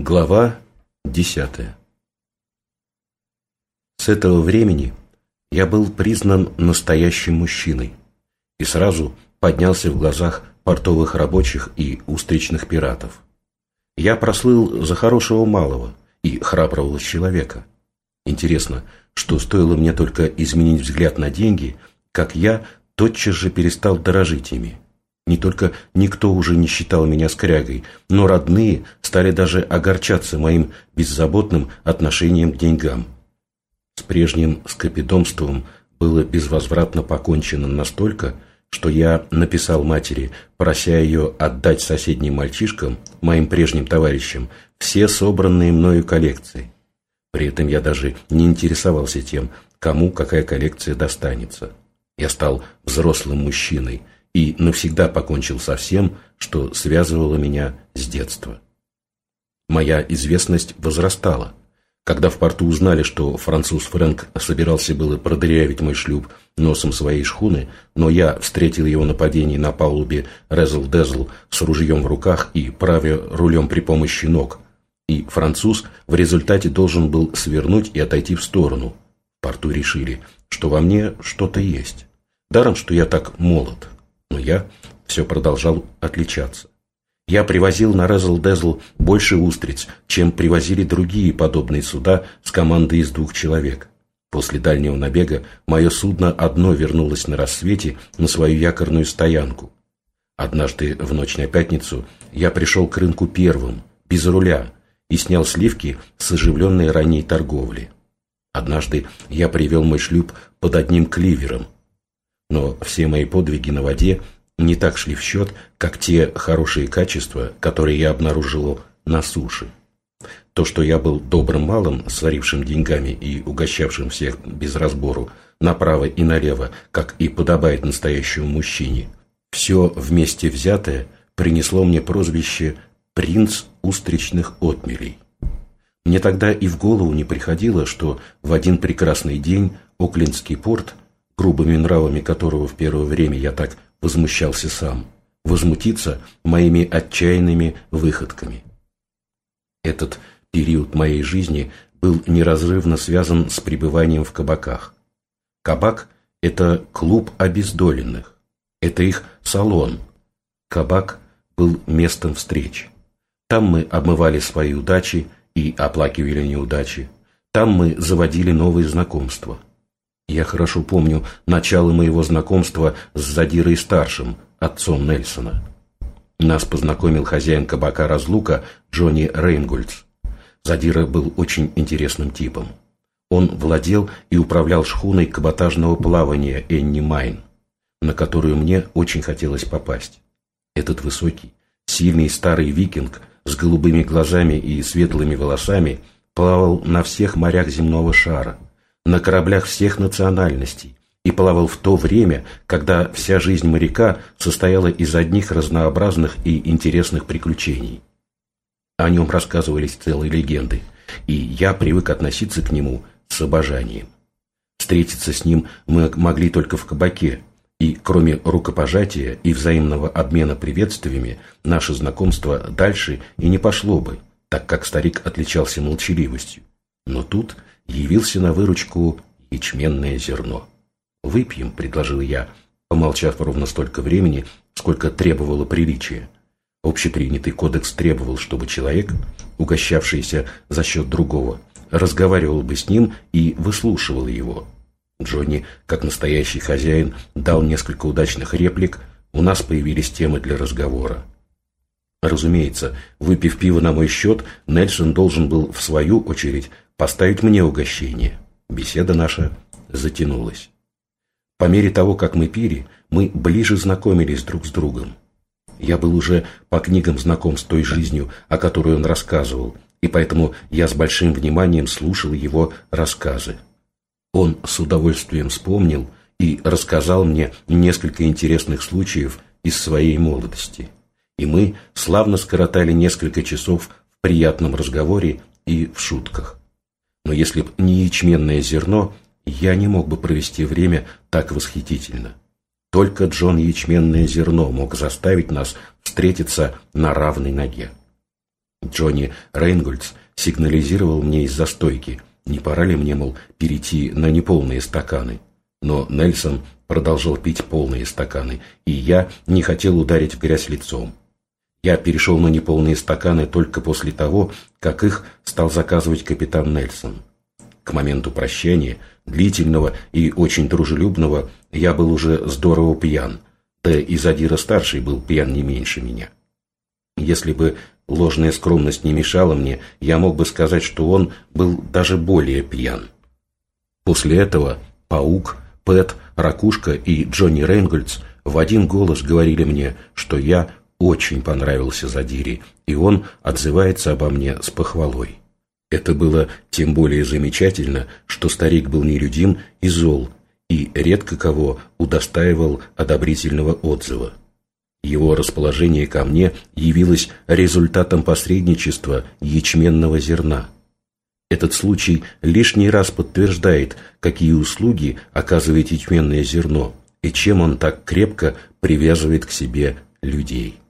Глава 10. С этого времени я был признан настоящим мужчиной и сразу поднялся в глазах портовых рабочих и устричных пиратов. Я прослыл за хорошего малого и храброго человека. Интересно, что стоило мне только изменить взгляд на деньги, как я тотчас же перестал дорожить ими. Не только никто уже не считал меня скрягой, но родные стали даже огорчаться моим беззаботным отношением к деньгам. С прежним скопидомством было безвозвратно покончено настолько, что я написал матери, прося ее отдать соседним мальчишкам, моим прежним товарищам, все собранные мною коллекции. При этом я даже не интересовался тем, кому какая коллекция достанется. Я стал взрослым мужчиной и навсегда покончил со всем, что связывало меня с детства. Моя известность возрастала. Когда в порту узнали, что француз Фрэнк собирался было продырявить мой шлюп носом своей шхуны, но я встретил его нападение на палубе Резл-Дезл с ружьем в руках и правя рулем при помощи ног, и француз в результате должен был свернуть и отойти в сторону. В порту решили, что во мне что-то есть. Даром, что я так молод. Но я все продолжал отличаться. Я привозил на Резл-Дезл больше устриц, чем привозили другие подобные суда с командой из 2 человек. После дальнего набега мое судно одно вернулось на рассвете на свою якорную стоянку. Однажды в ночь на пятницу я пришел к рынку первым, без руля, и снял сливки с оживленной ранней торговли. Однажды я привел мой шлюп под одним кливером. Но все мои подвиги на воде не так шли в счет, как те хорошие качества, которые я обнаружил на суше. То, что я был добрым малым, сварившим деньгами и угощавшим всех без разбору, направо и налево, как и подобает настоящему мужчине, все вместе взятое принесло мне прозвище «Принц устричных отмелей». Мне тогда и в голову не приходило, что в один прекрасный день Оклендский порт, грубыми нравами которого в первое время я так возмущался сам, возмутиться моими отчаянными выходками. Этот период моей жизни был неразрывно связан с пребыванием в кабаках. Кабак – это клуб обездоленных, это их салон. Кабак был местом встреч. Там мы обмывали свои удачи и оплакивали неудачи. Там мы заводили новые знакомства. Я хорошо помню начало моего знакомства с Задирой-старшим, отцом Нельсона. Нас познакомил хозяин кабака «Разлука» Джонни Рейнгольдс. Задира был очень интересным типом. Он владел и управлял шхуной каботажного плавания «Энни Майн», на которую мне очень хотелось попасть. Этот высокий, сильный старый викинг с голубыми глазами и светлыми волосами плавал на всех морях земного шара, на кораблях всех национальностей, и плавал в то время, когда вся жизнь моряка состояла из одних разнообразных и интересных приключений. О нем рассказывались целые легенды, и я привык относиться к нему с обожанием. Встретиться с ним мы могли только в кабаке, и кроме рукопожатия и взаимного обмена приветствиями, наше знакомство дальше и не пошло бы, так как старик отличался молчаливостью. Но тут явился на выручку ячменное зерно. «Выпьем», — предложил я, помолчав ровно столько времени, сколько требовало приличия. Общепринятый кодекс требовал, чтобы человек, угощавшийся за счет другого, разговаривал бы с ним и выслушивал его. Джонни, как настоящий хозяин, дал несколько удачных реплик, у нас появились темы для разговора. Разумеется, выпив пиво на мой счет, Нельсон должен был, в свою очередь, поставить мне угощение. Беседа наша затянулась. По мере того, как мы пили, мы ближе знакомились друг с другом. Я был уже по книгам знаком с той жизнью, о которой он рассказывал, и поэтому я с большим вниманием слушал его рассказы. Он с удовольствием вспомнил и рассказал мне несколько интересных случаев из своей молодости. И мы славно скоротали несколько часов в приятном разговоре и в шутках. Но если б не ячменное зерно, я не мог бы провести время так восхитительно. Только Джон Ячменное зерно мог заставить нас встретиться на равной ноге. Джонни Рейнгольдс сигнализировал мне из-за стойки, не пора ли мне, мол, перейти на неполные стаканы. Но Нельсон продолжал пить полные стаканы, и я не хотел ударить в грязь лицом. Я перешел на неполные стаканы только после того, как их стал заказывать капитан Нельсон. К моменту прощания, длительного и очень дружелюбного, я был уже здорово пьян, да и Задира-старший был пьян не меньше меня. Если бы ложная скромность не мешала мне, я мог бы сказать, что он был даже более пьян. После этого Паук, Пэт, Ракушка и Джонни Рейнгольдс в один голос говорили мне, что я очень понравился Задире, и он отзывается обо мне с похвалой. Это было тем более замечательно, что старик был нелюдим и зол, и редко кого удостаивал одобрительного отзыва. Его расположение ко мне явилось результатом посредничества ячменного зерна. Этот случай лишний раз подтверждает, какие услуги оказывает ячменное зерно и чем он так крепко привязывает к себе людей.